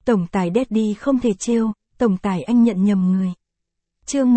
Tổng tài Daddy không thể trêu, tổng tài anh nhận nhầm người. Chương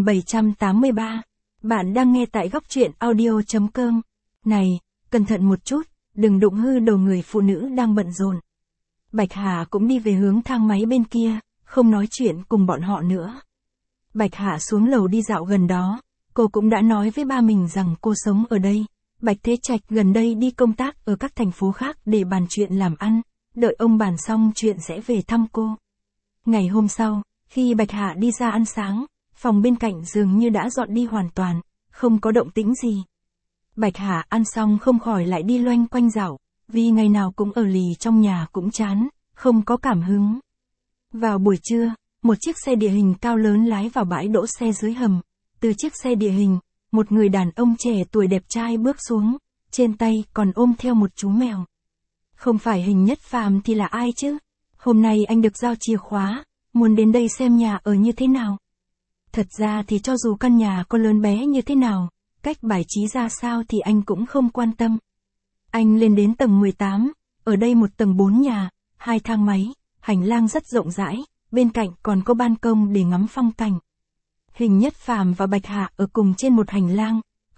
1783. Bạn đang nghe tại góc truyện audio.com. Này, cẩn thận một chút, đừng đụng hư đầu người phụ nữ đang bận rộn. Bạch Hà cũng đi về hướng thang máy bên kia, không nói chuyện cùng bọn họ nữa. Bạch Hà xuống lầu đi dạo gần đó, cô cũng đã nói với ba mình rằng cô sống ở đây. Bạch Thế Trạch gần đây đi công tác ở các thành phố khác để bàn chuyện làm ăn, đợi ông bàn xong chuyện sẽ về thăm cô. Ngày hôm sau, khi Bạch Hạ đi ra ăn sáng, phòng bên cạnh dường như đã dọn đi hoàn toàn, không có động tĩnh gì. Bạch Hạ ăn xong không khỏi lại đi loanh quanh dạo, vì ngày nào cũng ở lì trong nhà cũng chán, không có cảm hứng. Vào buổi trưa, một chiếc xe địa hình cao lớn lái vào bãi đỗ xe dưới hầm. Từ chiếc xe địa hình, một người đàn ông trẻ tuổi đẹp trai bước xuống, trên tay còn ôm theo một chú mèo. Không phải Hình Nhất Phàm thì là ai chứ? Hôm nay anh được giao chìa khóa, muốn đến đây xem nhà ở như thế nào. Thật ra thì cho dù căn nhà có lớn bé như thế nào, cách bài trí ra sao thì anh cũng không quan tâm. Anh lên đến tầng 18, ở đây một tầng 4 nhà, 2 thang máy, hành lang rất rộng rãi, bên cạnh còn có ban công để ngắm phong cảnh. Hình Nhất Phàm và Bạch Hạ ở cùng trên một hành lang,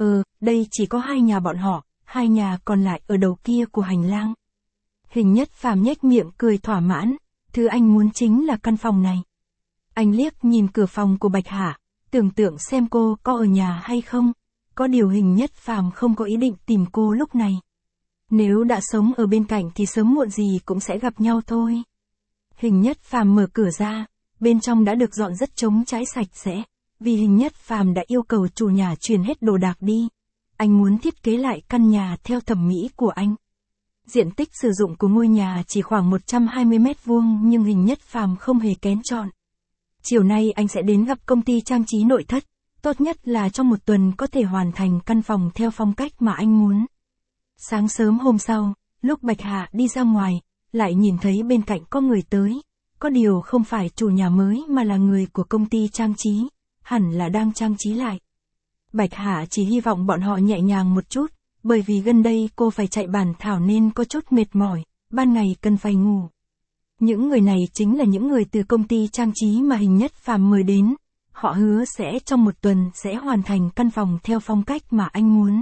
đây chỉ có 2 nhà bọn họ, 2 nhà còn lại ở đầu kia của hành lang. Hình Nhất Phàm nhếch miệng cười thỏa mãn, thứ anh muốn chính là căn phòng này. Anh liếc nhìn cửa phòng của Bạch Hạ, tưởng tượng xem cô có ở nhà hay không, có điều Hình Nhất Phàm không có ý định tìm cô lúc này. Nếu đã sống ở bên cạnh thì sớm muộn gì cũng sẽ gặp nhau thôi. Hình Nhất Phàm mở cửa ra, bên trong đã được dọn rất trống trải sạch sẽ, vì Hình Nhất Phàm đã yêu cầu chủ nhà chuyển hết đồ đạc đi. Anh muốn thiết kế lại căn nhà theo thẩm mỹ của anh. Diện tích sử dụng của ngôi nhà chỉ khoảng 120 mét vuông nhưng Hình Nhất Phàm không hề kén chọn. Chiều nay anh sẽ đến gặp công ty trang trí nội thất, tốt nhất là trong một tuần có thể hoàn thành căn phòng theo phong cách mà anh muốn. Sáng sớm hôm sau, lúc Bạch Hạ đi ra ngoài, lại nhìn thấy bên cạnh có người tới, có điều không phải chủ nhà mới mà là người của công ty trang trí, hẳn là đang trang trí lại. Bạch Hạ chỉ hy vọng bọn họ nhẹ nhàng một chút, bởi vì gần đây cô phải chạy bản thảo nên có chút mệt mỏi, ban ngày cần phải ngủ. Những người này chính là những người từ công ty trang trí mà Hình Nhất Phàm mời đến, họ hứa sẽ trong một tuần sẽ hoàn thành căn phòng theo phong cách mà anh muốn.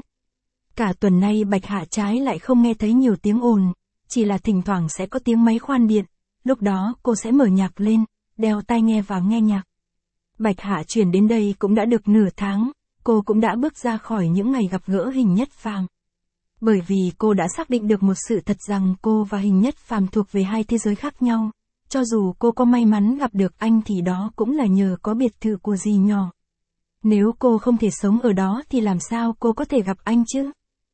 Cả tuần nay Bạch Hạ trái lại không nghe thấy nhiều tiếng ồn, chỉ là thỉnh thoảng sẽ có tiếng máy khoan điện, lúc đó cô sẽ mở nhạc lên, đeo tai nghe vào nghe nhạc. Bạch Hạ chuyển đến đây cũng đã được nửa tháng, cô cũng đã bước ra khỏi những ngày gặp gỡ Hình Nhất Phàm. Bởi vì cô đã xác định được một sự thật rằng cô và Hình Nhất Phàm thuộc về hai thế giới khác nhau, cho dù cô có may mắn gặp được anh thì đó cũng là nhờ có biệt thự của dì nhỏ. Nếu cô không thể sống ở đó thì làm sao cô có thể gặp anh chứ?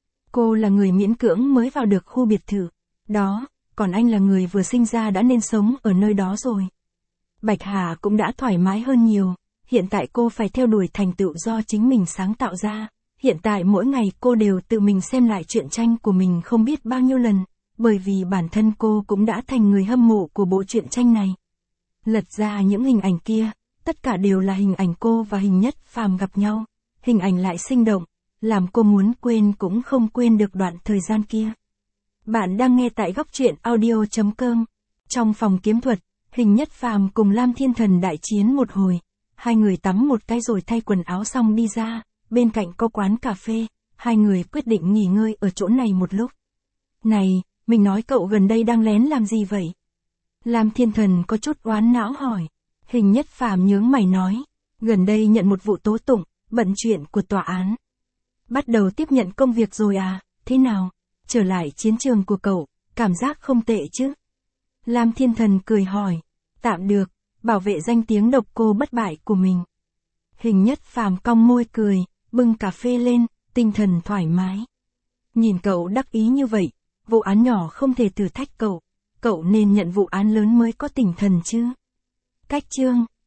Cô là người miễn cưỡng mới vào được khu biệt thự đó, còn anh là người vừa sinh ra đã nên sống ở nơi đó rồi. Bạch Hà cũng đã thoải mái hơn nhiều, hiện tại cô phải theo đuổi thành tựu do chính mình sáng tạo ra. Hiện tại mỗi ngày cô đều tự mình xem lại truyện tranh của mình không biết bao nhiêu lần, bởi vì bản thân cô cũng đã thành người hâm mộ của bộ truyện tranh này. Lật ra những hình ảnh kia, tất cả đều là hình ảnh cô và Hình Nhất Phàm gặp nhau, hình ảnh lại sinh động, làm cô muốn quên cũng không quên được đoạn thời gian kia. Bạn đang nghe tại góc truyện audio.com. Trong phòng kiếm thuật, Hình Nhất Phàm cùng Lam Thiên Thần đại chiến một hồi, hai người tắm một cái rồi thay quần áo xong đi ra. Bên cạnh có quán cà phê, hai người quyết định nghỉ ngơi ở chỗ này một lúc. Này, mình nói cậu gần đây đang lén làm gì vậy? Lam Thiên Thần có chút oán não hỏi. Hình Nhất Phàm nhướng mày nói, gần đây nhận một vụ tố tụng, bận chuyện của tòa án. Bắt đầu tiếp nhận công việc rồi à, thế nào? Trở lại chiến trường của cậu, cảm giác không tệ chứ? Lam Thiên Thần cười hỏi, tạm được, bảo vệ danh tiếng độc cô bất bại của mình. Hình Nhất Phàm cong môi cười, bưng cà phê lên, tinh thần thoải mái. Nhìn cậu đắc ý như vậy, vụ án nhỏ không thể thử thách cậu nên nhận vụ án lớn mới có tinh thần chứ. Cách chương